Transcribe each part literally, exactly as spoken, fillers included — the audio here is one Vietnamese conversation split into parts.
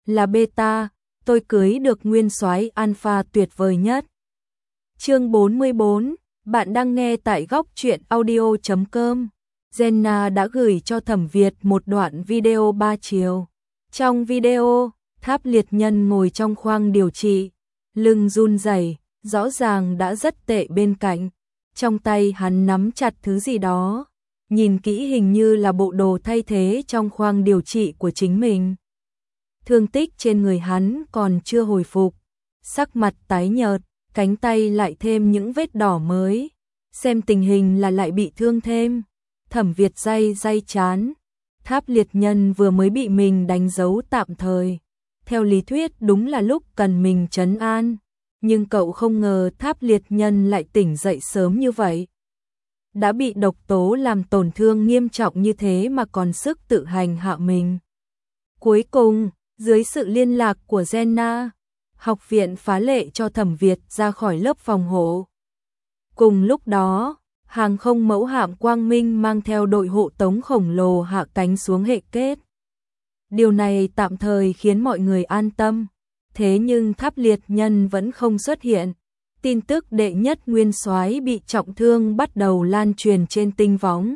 là beta, tôi cưới được nguyên soái alpha tuyệt vời nhất. Chương bốn mươi bốn, bạn đang nghe tại góc truyện audio chấm com. Jenna đã gửi cho Thẩm Việt một đoạn video ba chiều. Trong video, Tháp Liệt Nhân ngồi trong khoang điều trị, lưng run rẩy, rõ ràng đã rất tệ bên cạnh. Trong tay hắn nắm chặt thứ gì đó, nhìn kỹ hình như là bộ đồ thay thế trong khoang điều trị của chính mình. Thương tích trên người hắn còn chưa hồi phục, sắc mặt tái nhợt, cánh tay lại thêm những vết đỏ mới, xem tình hình là lại bị thương thêm. Thẩm Việt day day chán, Tháp Liệt Nhân vừa mới bị mình đánh dấu tạm thời. Theo lý thuyết đúng là lúc cần mình trấn an, nhưng cậu không ngờ Tháp Liệt Nhân lại tỉnh dậy sớm như vậy. Đã bị độc tố làm tổn thương nghiêm trọng như thế mà còn sức tự hành hạ mình. Cuối cùng, dưới sự liên lạc của Jenna, học viện phá lệ cho Thẩm Việt ra khỏi lớp phòng hộ. Cùng lúc đó, hàng không mẫu hạm Quang Minh mang theo đội hộ tống khổng lồ hạ cánh xuống hệ kết. Điều này tạm thời khiến mọi người an tâm, thế nhưng Tháp Liệt Nhân vẫn không xuất hiện. Tin tức đệ nhất nguyên soái bị trọng thương bắt đầu lan truyền trên tinh võng.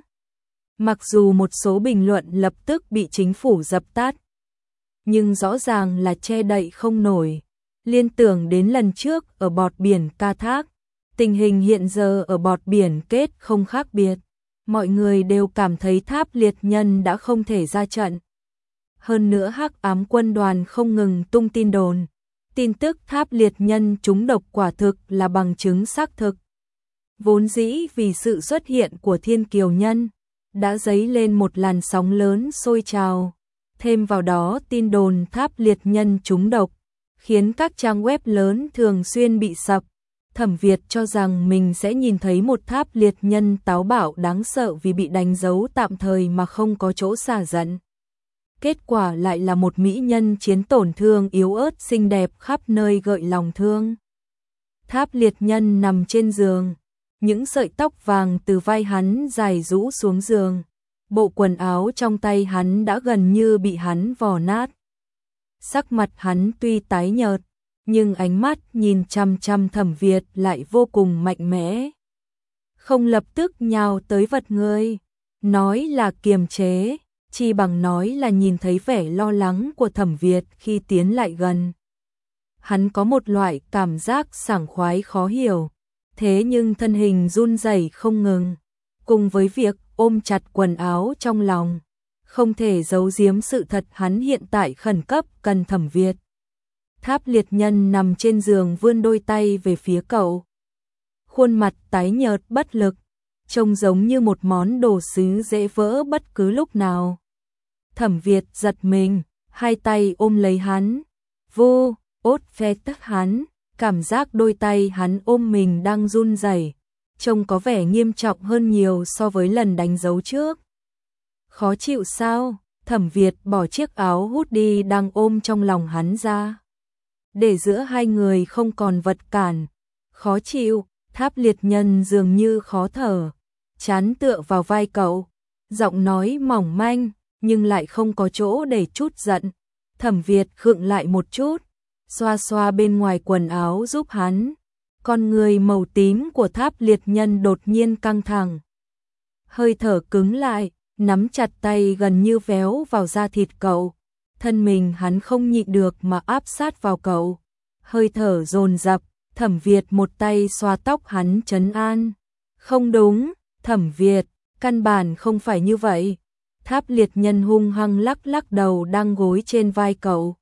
Mặc dù một số bình luận lập tức bị chính phủ dập tắt, nhưng rõ ràng là che đậy không nổi. Liên tưởng đến lần trước ở bọt biển Ca Thác, tình hình hiện giờ ở bọt biển Kết không khác biệt. Mọi người đều cảm thấy Tháp Liệt Nhân đã không thể ra trận. Hơn nữa Hắc Ám Quân đoàn không ngừng tung tin đồn. Tin tức Tháp Liệt Nhân trúng độc quả thực là bằng chứng xác thực. Vốn dĩ vì sự xuất hiện của Thiên Kiều Nhân, đã dấy lên một làn sóng lớn sôi trào. Thêm vào đó tin đồn Tháp Liệt Nhân trúng độc, khiến các trang web lớn thường xuyên bị sập. Thẩm Việt cho rằng mình sẽ nhìn thấy một Tháp Liệt Nhân táo bạo đáng sợ vì bị đánh dấu tạm thời mà không có chỗ xả giận. Kết quả lại là một mỹ nhân chiến tổn thương yếu ớt xinh đẹp khắp nơi gợi lòng thương. Tháp Liệt Nhân nằm trên giường, những sợi tóc vàng từ vai hắn dài rũ xuống giường. Bộ quần áo trong tay hắn đã gần như bị hắn vò nát. Sắc mặt hắn tuy tái nhợt, nhưng ánh mắt nhìn chăm chăm Thẩm Việt lại vô cùng mạnh mẽ. Không lập tức nhào tới vật người, nói là kiềm chế, chi bằng nói là nhìn thấy vẻ lo lắng của Thẩm Việt khi tiến lại gần. Hắn có một loại cảm giác sảng khoái khó hiểu, thế nhưng thân hình run rẩy không ngừng, cùng với việc ôm chặt quần áo trong lòng, không thể giấu giếm sự thật hắn hiện tại khẩn cấp cần Thẩm Việt. Tháp Liệt Nhân nằm trên giường vươn đôi tay về phía cậu. Khuôn mặt tái nhợt bất lực, trông giống như một món đồ sứ dễ vỡ bất cứ lúc nào. Thẩm Việt giật mình, hai tay ôm lấy hắn, vô, ốt phe tức hắn, cảm giác đôi tay hắn ôm mình đang run rẩy, trông có vẻ nghiêm trọng hơn nhiều so với lần đánh dấu trước. Khó chịu sao? Thẩm Việt bỏ chiếc áo hoodie đang ôm trong lòng hắn ra, để giữa hai người không còn vật cản. Khó chịu, Tháp Liệt Nhân dường như khó thở, chán tựa vào vai cậu, giọng nói mỏng manh, nhưng lại không có chỗ để trút giận. Thẩm Việt khựng lại một chút, xoa xoa bên ngoài quần áo giúp hắn. Con người màu tím của Tháp Liệt Nhân đột nhiên căng thẳng, hơi thở cứng lại, nắm chặt tay gần như véo vào da thịt cậu. Thân mình hắn không nhịn được mà áp sát vào cậu, hơi thở dồn dập. Thẩm Việt một tay xoa tóc hắn trấn an. Không đúng, Thẩm Việt, căn bản không phải như vậy. Tháp Liệt Nhân hung hăng lắc lắc đầu đang gối trên vai cậu.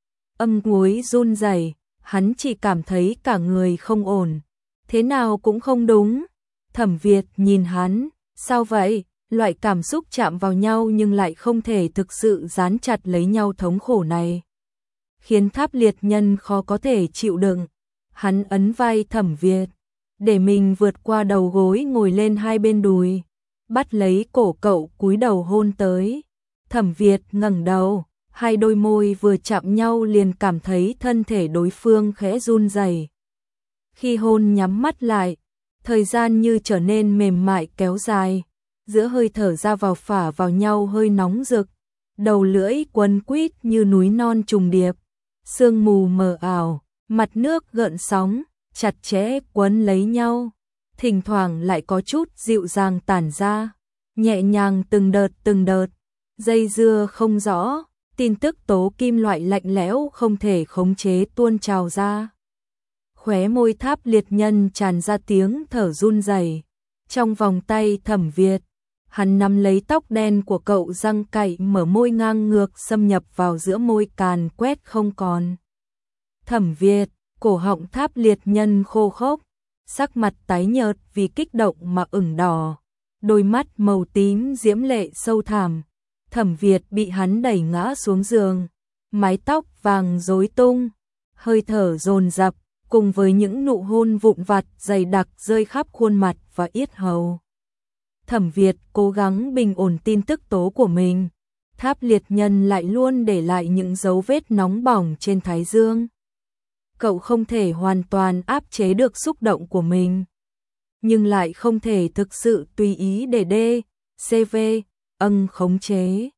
Âm gối run rẩy, hắn chỉ cảm thấy cả người không ổn. Thế nào cũng không đúng. Thẩm Việt nhìn hắn, sao vậy? Loại cảm xúc chạm vào nhau nhưng lại không thể thực sự dán chặt lấy nhau thống khổ này, khiến Tháp Liệt Nhân khó có thể chịu đựng. Hắn ấn vai Thẩm Việt, để mình vượt qua đầu gối ngồi lên hai bên đùi, bắt lấy cổ cậu cúi đầu hôn tới. Thẩm Việt ngẩng đầu, hai đôi môi vừa chạm nhau liền cảm thấy thân thể đối phương khẽ run rẩy. Khi hôn nhắm mắt lại, thời gian như trở nên mềm mại kéo dài, giữa hơi thở ra vào phả vào nhau hơi nóng rực. đầu lưỡi quấn quýt như núi non trùng điệp, sương mù mờ ảo, mặt nước gợn sóng, chặt chẽ quấn lấy nhau, thỉnh thoảng lại có chút dịu dàng tản ra, nhẹ nhàng từng đợt từng đợt, dây dưa không rõ, tin tức tố kim loại lạnh lẽo không thể khống chế tuôn trào ra. Khóe môi Tháp Liệt Nhân tràn ra tiếng thở run rẩy. Trong vòng tay Thẩm Việt, hắn nắm lấy tóc đen của cậu, răng cạy mở môi ngang ngược xâm nhập vào giữa môi, càn quét không còn. Thẩm Việt, cổ họng Tháp Liệt Nhân khô khốc, sắc mặt tái nhợt vì kích động mà ửng đỏ, đôi mắt màu tím diễm lệ sâu thẳm. Thẩm Việt bị hắn đẩy ngã xuống giường, mái tóc vàng rối tung, hơi thở dồn dập, cùng với những nụ hôn vụn vặt dày đặc rơi khắp khuôn mặt và yết hầu. Thẩm Việt cố gắng bình ổn tin tức tố của mình. Tháp Liệt Nhân lại luôn để lại những dấu vết nóng bỏng trên thái dương. Cậu không thể hoàn toàn áp chế được xúc động của mình, nhưng lại không thể thực sự tùy ý để D, C V, âng khống chế.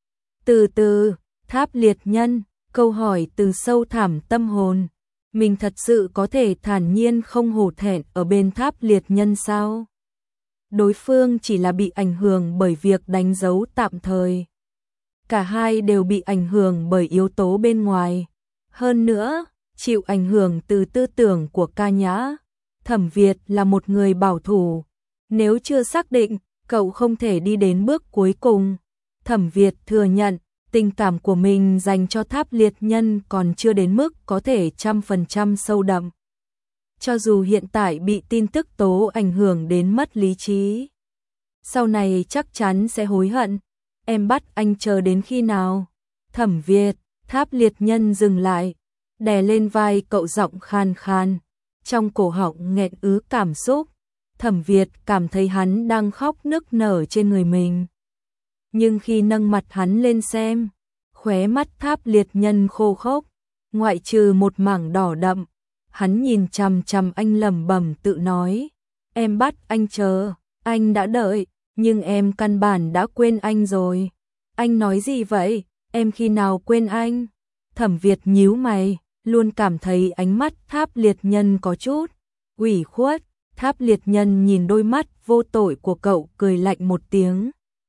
Từ từ, Tháp Liệt Nhân, câu hỏi từ sâu thẳm tâm hồn. Mình thật sự có thể thản nhiên không hổ thẹn ở bên Tháp Liệt Nhân sao? Đối phương chỉ là bị ảnh hưởng bởi việc đánh dấu tạm thời. Cả hai đều bị ảnh hưởng bởi yếu tố bên ngoài. Hơn nữa, chịu ảnh hưởng từ tư tưởng của Ca Nhã. Thẩm Việt là một người bảo thủ. Nếu chưa xác định, cậu không thể đi đến bước cuối cùng. Thẩm Việt thừa nhận, tình cảm của mình dành cho Tháp Liệt Nhân còn chưa đến mức có thể trăm phần trăm sâu đậm. Cho dù hiện tại bị tin tức tố ảnh hưởng đến mất lý trí, sau này chắc chắn sẽ hối hận. Em bắt anh chờ đến khi nào? Thẩm Việt, Tháp Liệt Nhân dừng lại, đè lên vai cậu, giọng khan khan, trong cổ họng nghẹn ứ cảm xúc. Thẩm Việt cảm thấy hắn đang khóc nức nở trên người mình. Nhưng khi nâng mặt hắn lên xem, khóe mắt Tháp Liệt Nhân khô khốc, ngoại trừ một mảng đỏ đậm. Hắn nhìn chằm chằm anh lẩm bẩm tự nói, em bắt anh chờ, anh đã đợi, nhưng em căn bản đã quên anh rồi. Anh nói gì vậy? Em khi nào quên anh? Thẩm Việt nhíu mày, luôn cảm thấy ánh mắt Tháp Liệt Nhân có chút ủy khuất. Tháp Liệt Nhân nhìn đôi mắt vô tội của cậu, cười lạnh một tiếng.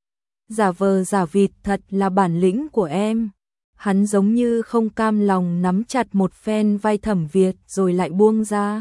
Giả vờ giả vịt thật là bản lĩnh của em. Hắn giống như không cam lòng nắm chặt một phen vai Thẩm Việt rồi lại buông ra.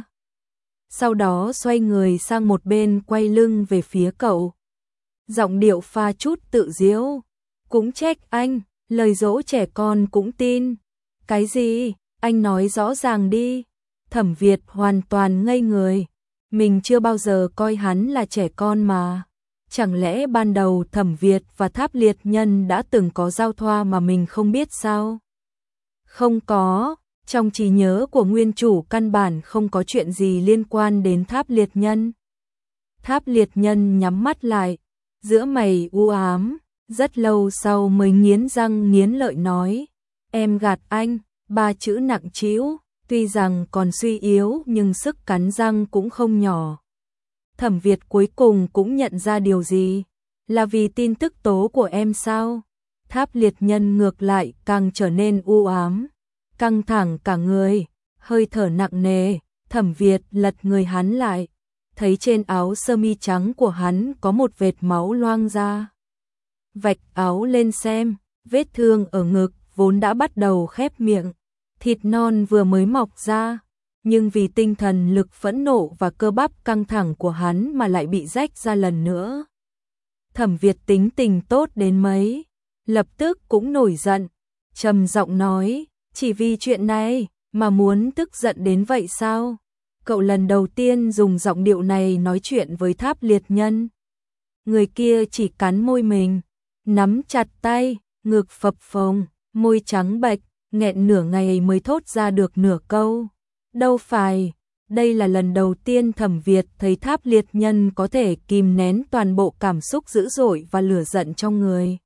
Sau đó xoay người sang một bên, quay lưng về phía cậu. Giọng điệu pha chút tự giễu. Cũng trách anh, lời dỗ trẻ con cũng tin. Cái gì? Anh nói rõ ràng đi. Thẩm Việt hoàn toàn ngây người. Mình chưa bao giờ coi hắn là trẻ con mà. Chẳng lẽ ban đầu Thẩm Việt và Tháp Liệt Nhân đã từng có giao thoa mà mình không biết sao? Không có, trong trí nhớ của nguyên chủ căn bản không có chuyện gì liên quan đến Tháp Liệt Nhân. Tháp Liệt Nhân nhắm mắt lại, giữa mày u ám, rất lâu sau mới nghiến răng nghiến lợi nói, em gạt anh, ba chữ nặng trĩu, tuy rằng còn suy yếu nhưng sức cắn răng cũng không nhỏ. Thẩm Việt cuối cùng cũng nhận ra điều gì, là vì tin tức tố của em sao? Tháp Liệt Nhân ngược lại càng trở nên u ám, căng thẳng cả người, hơi thở nặng nề. Thẩm Việt lật người hắn lại, thấy trên áo sơ mi trắng của hắn có một vệt máu loang ra. Vạch áo lên xem, vết thương ở ngực vốn đã bắt đầu khép miệng, thịt non vừa mới mọc ra, nhưng vì tinh thần lực phẫn nộ và cơ bắp căng thẳng của hắn mà lại bị rách ra lần nữa. Thẩm Việt tính tình tốt đến mấy, lập tức cũng nổi giận, trầm giọng nói, chỉ vì chuyện này mà muốn tức giận đến vậy sao? Cậu lần đầu tiên dùng giọng điệu này nói chuyện với Tháp Liệt Nhân. Người kia chỉ cắn môi mình, nắm chặt tay, ngực phập phồng, môi trắng bệch, nghẹn nửa ngày mới thốt ra được nửa câu. Đâu phải, đây là lần đầu tiên Thẩm Việt thấy Tháp Liệt Nhân có thể kìm nén toàn bộ cảm xúc dữ dội và lửa giận trong người.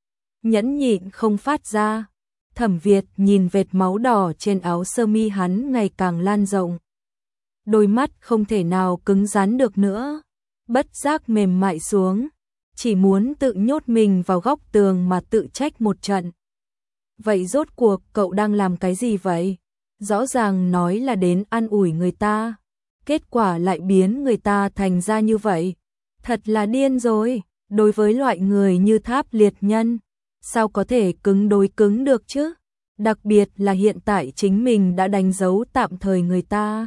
Nhẫn nhịn không phát ra. Thẩm Việt nhìn vệt máu đỏ trên áo sơ mi hắn ngày càng lan rộng. Đôi mắt không thể nào cứng rắn được nữa, bất giác mềm mại xuống. chỉ muốn tự nhốt mình vào góc tường mà tự trách một trận. Vậy rốt cuộc cậu đang làm cái gì vậy? Rõ ràng nói là đến an ủi người ta, kết quả lại biến người ta thành ra như vậy. Thật là điên rồi, đối với loại người như Tháp Liệt Nhân, sao có thể cứng đối cứng được chứ? Đặc biệt là hiện tại chính mình đã đánh dấu tạm thời người ta,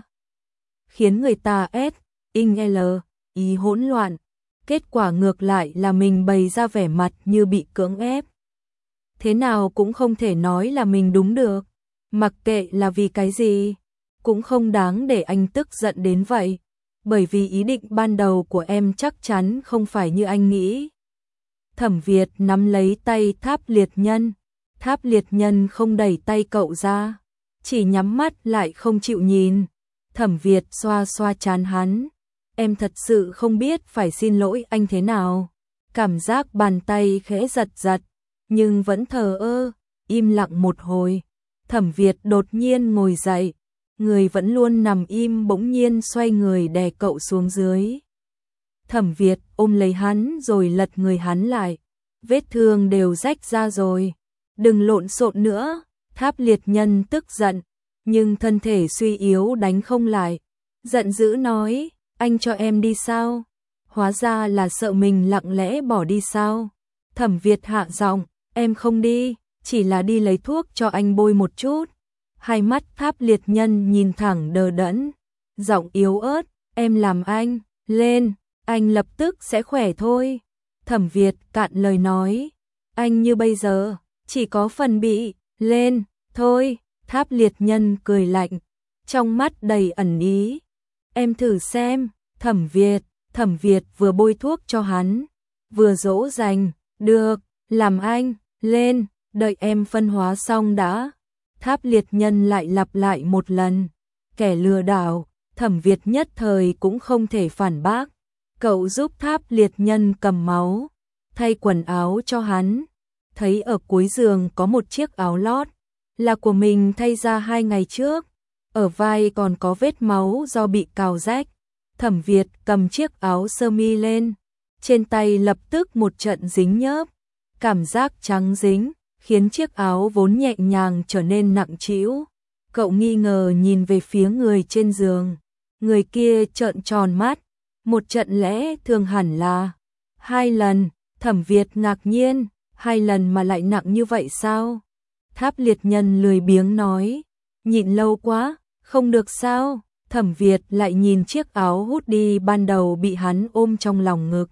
khiến người ta S, in L, ý hỗn loạn. Kết quả ngược lại là mình bày ra vẻ mặt như bị cưỡng ép. Thế nào cũng không thể nói là mình đúng được. Mặc kệ là vì cái gì, cũng không đáng để anh tức giận đến vậy. Bởi vì ý định ban đầu của em chắc chắn không phải như anh nghĩ. Thẩm Việt nắm lấy tay Tháp Liệt Nhân. Tháp Liệt Nhân không đẩy tay cậu ra, chỉ nhắm mắt lại không chịu nhìn. Thẩm Việt xoa xoa trán hắn. Em thật sự không biết phải xin lỗi anh thế nào. Cảm giác bàn tay khẽ giật giật, nhưng vẫn thờ ơ, im lặng một hồi. Thẩm Việt đột nhiên ngồi dậy, người vẫn luôn nằm im bỗng nhiên xoay người đè cậu xuống dưới. Thẩm Việt ôm lấy hắn rồi lật người hắn lại. Vết thương đều rách ra rồi. Đừng lộn xộn nữa. Tháp Liệt Nhân tức giận, nhưng thân thể suy yếu đánh không lại. Giận dữ nói, anh cho em đi sao? Hóa ra là sợ mình lặng lẽ bỏ đi sao? Thẩm Việt hạ giọng, em không đi, chỉ là đi lấy thuốc cho anh bôi một chút. Hai mắt Tháp Liệt Nhân nhìn thẳng đờ đẫn, giọng yếu ớt, em làm anh, lên, anh lập tức sẽ khỏe thôi. Thẩm Việt cạn lời nói, anh như bây giờ, chỉ có phần bị, lên, thôi. Tháp Liệt Nhân cười lạnh, trong mắt đầy ẩn ý. Em thử xem. Thẩm Việt, Thẩm Việt vừa bôi thuốc cho hắn, vừa dỗ dành, được, làm anh, lên, đợi em phân hóa xong đã. Tháp Liệt Nhân lại lặp lại một lần, kẻ lừa đảo. Thẩm Việt nhất thời cũng không thể phản bác. Cậu giúp Tháp Liệt Nhân cầm máu, thay quần áo cho hắn. Thấy ở cuối giường có một chiếc áo lót, là của mình thay ra hai ngày trước. Ở vai còn có vết máu do bị cào rách. Thẩm Việt cầm chiếc áo sơ mi lên, trên tay lập tức một trận dính nhớp. Cảm giác trắng dính, khiến chiếc áo vốn nhẹ nhàng trở nên nặng trĩu. Cậu nghi ngờ nhìn về phía người trên giường. Người kia trợn tròn mắt, một trận lẽ thường hẳn là hai lần. Thẩm Việt ngạc nhiên, hai lần mà lại nặng như vậy sao? Tháp Liệt Nhân lười biếng nói, nhịn lâu quá, không được sao? Thẩm Việt lại nhìn chiếc áo hút đi ban đầu bị hắn ôm trong lòng ngực.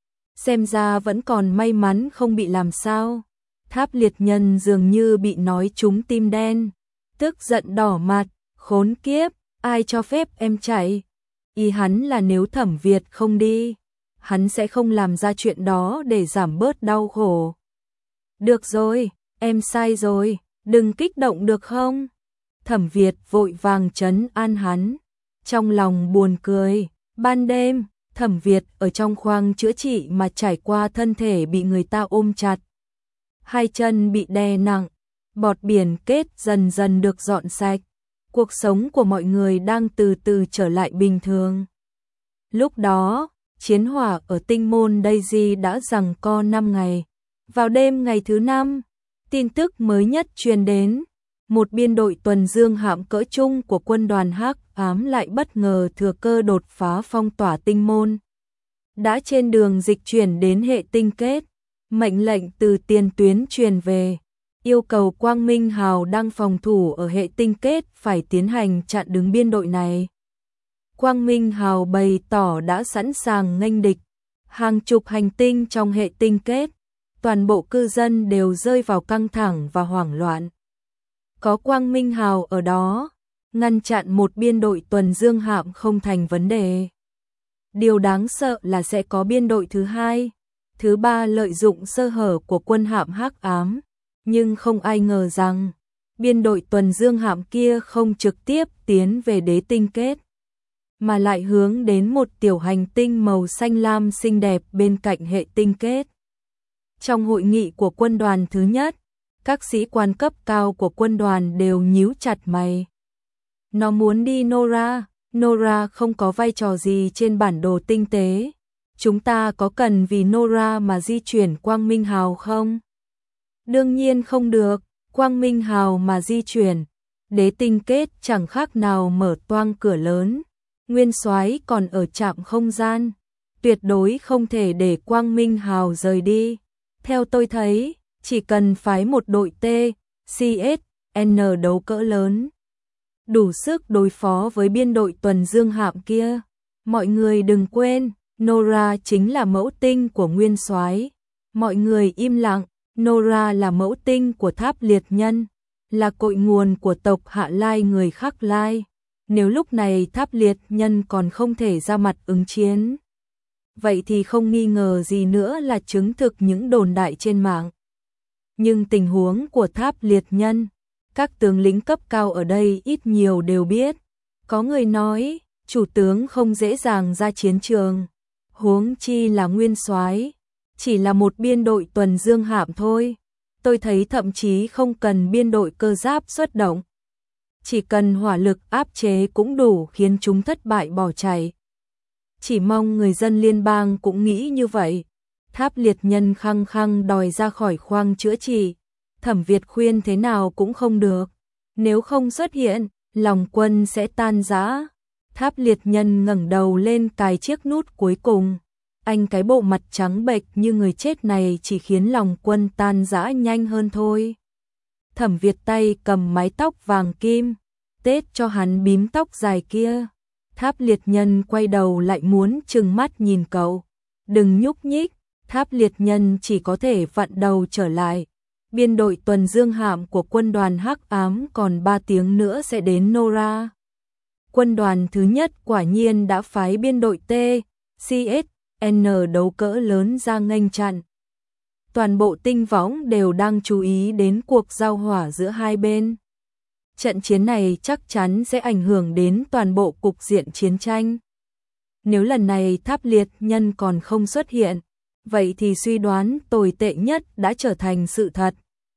Xem ra vẫn còn may mắn không bị làm sao. Tháp Liệt Nhân dường như bị nói trúng tim đen, tức giận đỏ mặt, khốn kiếp, ai cho phép em chạy? Ý hắn là nếu Thẩm Việt không đi, hắn sẽ không làm ra chuyện đó để giảm bớt đau khổ. Được rồi, em sai rồi, đừng kích động được không? Thẩm Việt vội vàng trấn an hắn, trong lòng buồn cười. Ban đêm, Thẩm Việt ở trong khoang chữa trị mà trải qua thân thể bị người ta ôm chặt. Hai chân bị đè nặng, bọt biển kết dần dần được dọn sạch. Cuộc sống của mọi người đang từ từ trở lại bình thường. Lúc đó, chiến hỏa ở tinh môn Daisy đã giằng co năm ngày. Vào đêm ngày thứ năm, tin tức mới nhất truyền đến. Một biên đội tuần dương hạm cỡ trung của quân đoàn Hắc Ám lại bất ngờ thừa cơ đột phá phong tỏa tinh môn. Đã trên đường dịch chuyển đến hệ tinh kết, mệnh lệnh từ tiền tuyến truyền về, yêu cầu Quang Minh Hào đang phòng thủ ở hệ tinh kết phải tiến hành chặn đứng biên đội này. Quang Minh Hào bày tỏ đã sẵn sàng nghênh địch. Hàng chục hành tinh trong hệ tinh kết, toàn bộ cư dân đều rơi vào căng thẳng và hoảng loạn. Có Quang Minh Hào ở đó, ngăn chặn một biên đội tuần dương hạm không thành vấn đề. Điều đáng sợ là sẽ có biên đội thứ hai, thứ ba lợi dụng sơ hở của quân hạm Hắc Ám, nhưng không ai ngờ rằng biên đội tuần dương hạm kia không trực tiếp tiến về đế tinh kết, mà lại hướng đến một tiểu hành tinh màu xanh lam xinh đẹp bên cạnh hệ tinh kết. Trong hội nghị của quân đoàn thứ nhất, các sĩ quan cấp cao của quân đoàn đều nhíu chặt mày. Nó muốn đi Nora, Nora không có vai trò gì trên bản đồ tinh tế, chúng ta có cần vì Nora mà di chuyển Quang Minh Hào không? Đương nhiên không được, Quang Minh Hào mà di chuyển, đế tinh kết chẳng khác nào mở toang cửa lớn, nguyên soái còn ở trạm không gian, tuyệt đối không thể để Quang Minh Hào rời đi. Theo tôi thấy, chỉ cần phái một đội T, C S, N đấu cỡ lớn, đủ sức đối phó với biên đội tuần dương hạm kia. Mọi người đừng quên, Nora chính là mẫu tinh của nguyên soái. Mọi người im lặng, Nora là mẫu tinh của Tháp Liệt Nhân, là cội nguồn của tộc Hạ Lai người Khắc Lai. Nếu lúc này Tháp Liệt Nhân còn không thể ra mặt ứng chiến, vậy thì không nghi ngờ gì nữa là chứng thực những đồn đại trên mạng. Nhưng tình huống của Tháp Liệt Nhân, các tướng lĩnh cấp cao ở đây ít nhiều đều biết. Có người nói, chủ tướng không dễ dàng ra chiến trường, huống chi là nguyên soái, chỉ là một biên đội tuần dương hạm thôi. Tôi thấy thậm chí không cần biên đội cơ giáp xuất động, chỉ cần hỏa lực áp chế cũng đủ khiến chúng thất bại bỏ chạy. Chỉ mong người dân liên bang cũng nghĩ như vậy. Tháp Liệt Nhân khăng khăng đòi ra khỏi khoang chữa trị, Thẩm Việt khuyên thế nào cũng không được. Nếu không xuất hiện, lòng quân sẽ tan rã. Tháp Liệt Nhân ngẩng đầu lên cài chiếc nút cuối cùng. Anh cái bộ mặt trắng bệch như người chết này chỉ khiến lòng quân tan rã nhanh hơn thôi. Thẩm Việt tay cầm mái tóc vàng kim, tết cho hắn bím tóc dài kia. Tháp Liệt Nhân quay đầu lại muốn trừng mắt nhìn cậu. Đừng nhúc nhích, Tháp Liệt Nhân chỉ có thể vặn đầu trở lại. Biên đội tuần dương hạm của quân đoàn Hắc Ám còn ba tiếng nữa sẽ đến Nora. Quân đoàn thứ nhất quả nhiên đã phái biên đội T, C S, N đấu cỡ lớn ra nghênh chặn. Toàn bộ tinh võng đều đang chú ý đến cuộc giao hỏa giữa hai bên. Trận chiến này chắc chắn sẽ ảnh hưởng đến toàn bộ cục diện chiến tranh. Nếu lần này Tháp Liệt Nhân còn không xuất hiện, vậy thì suy đoán tồi tệ nhất đã trở thành sự thật.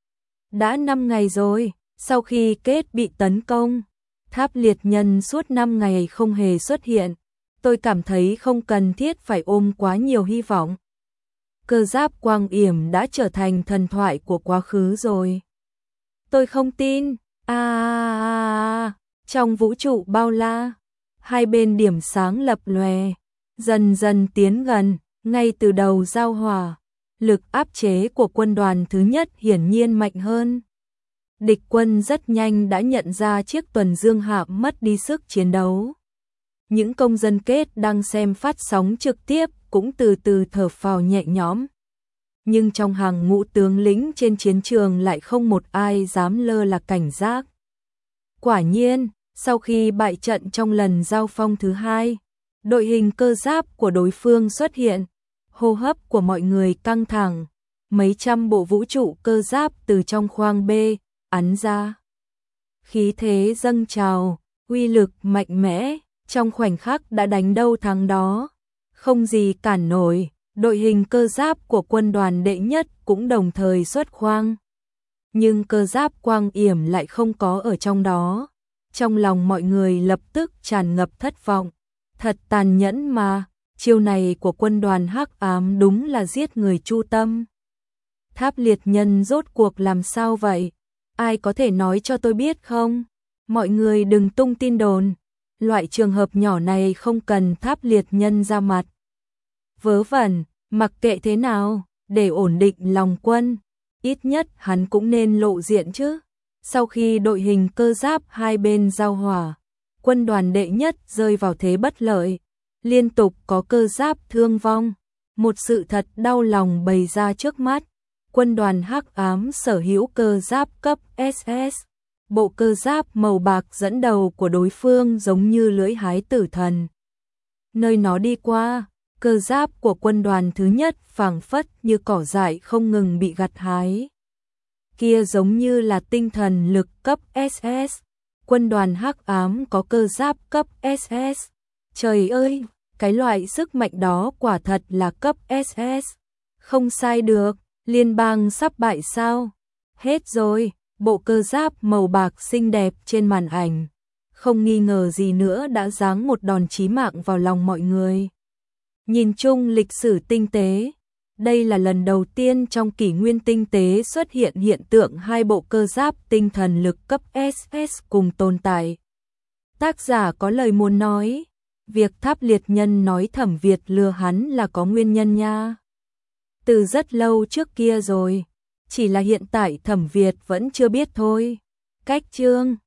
Đã năm ngày rồi, sau khi kết bị tấn công, Tháp Liệt Nhân suốt năm ngày không hề xuất hiện. Tôi cảm thấy không cần thiết phải ôm quá nhiều hy vọng. Cơ giáp Quang Yểm đã trở thành thần thoại của quá khứ rồi. Tôi không tin. À, à, à, à. Trong vũ trụ bao la, hai bên điểm sáng lập lòe, dần dần tiến gần. Ngay từ đầu giao hỏa, lực áp chế của quân đoàn thứ nhất hiển nhiên mạnh hơn. Địch quân rất nhanh đã nhận ra chiếc tuần dương hạm mất đi sức chiến đấu. Những công dân kết đang xem phát sóng trực tiếp cũng từ từ thở phào nhẹ nhõm. Nhưng trong hàng ngũ tướng lĩnh trên chiến trường lại không một ai dám lơ là cảnh giác. Quả nhiên, sau khi bại trận trong lần giao phong thứ hai, đội hình cơ giáp của đối phương xuất hiện. Hô hấp của mọi người căng thẳng, mấy trăm bộ vũ trụ cơ giáp từ trong khoang B ắn ra. Khí thế dâng trào, uy lực mạnh mẽ, trong khoảnh khắc đã đánh đâu thắng đó. Không gì cản nổi, đội hình cơ giáp của quân đoàn đệ nhất cũng đồng thời xuất khoang. Nhưng cơ giáp Quang Yểm lại không có ở trong đó. Trong lòng mọi người lập tức tràn ngập thất vọng. Thật tàn nhẫn mà. Chiêu này của quân đoàn Hắc Ám đúng là giết người chu tâm. Tháp Liệt Nhân rốt cuộc làm sao vậy? Ai có thể nói cho tôi biết không? Mọi người đừng tung tin đồn. Loại trường hợp nhỏ này không cần Tháp Liệt Nhân ra mặt. Vớ vẩn, mặc kệ thế nào, để ổn định lòng quân, ít nhất hắn cũng nên lộ diện chứ. Sau khi đội hình cơ giáp hai bên giao hỏa, quân đoàn đệ nhất rơi vào thế bất lợi. Liên tục có cơ giáp thương vong, một sự thật đau lòng bày ra trước mắt. Quân đoàn Hắc Ám sở hữu cơ giáp cấp ét ét, bộ cơ giáp màu bạc dẫn đầu của đối phương giống như lưỡi hái tử thần. Nơi nó đi qua, cơ giáp của quân đoàn thứ nhất phảng phất như cỏ dại không ngừng bị gặt hái. Kia giống như là tinh thần lực cấp ét ét, quân đoàn Hắc Ám có cơ giáp cấp ét ét. Trời ơi, cái loại sức mạnh đó quả thật là cấp ét ét. Không sai được, liên bang sắp bại sao? Hết rồi, bộ cơ giáp màu bạc xinh đẹp trên màn ảnh. Không nghi ngờ gì nữa đã giáng một đòn chí mạng vào lòng mọi người. Nhìn chung lịch sử tinh tế, đây là lần đầu tiên trong kỷ nguyên tinh tế xuất hiện hiện tượng hai bộ cơ giáp tinh thần lực cấp ét ét cùng tồn tại. Tác giả có lời muốn nói, việc Tháp Liệt Nhân nói Thẩm Việt lừa hắn là có nguyên nhân nha. Từ rất lâu trước kia rồi, chỉ là hiện tại Thẩm Việt vẫn chưa biết thôi. Cách chương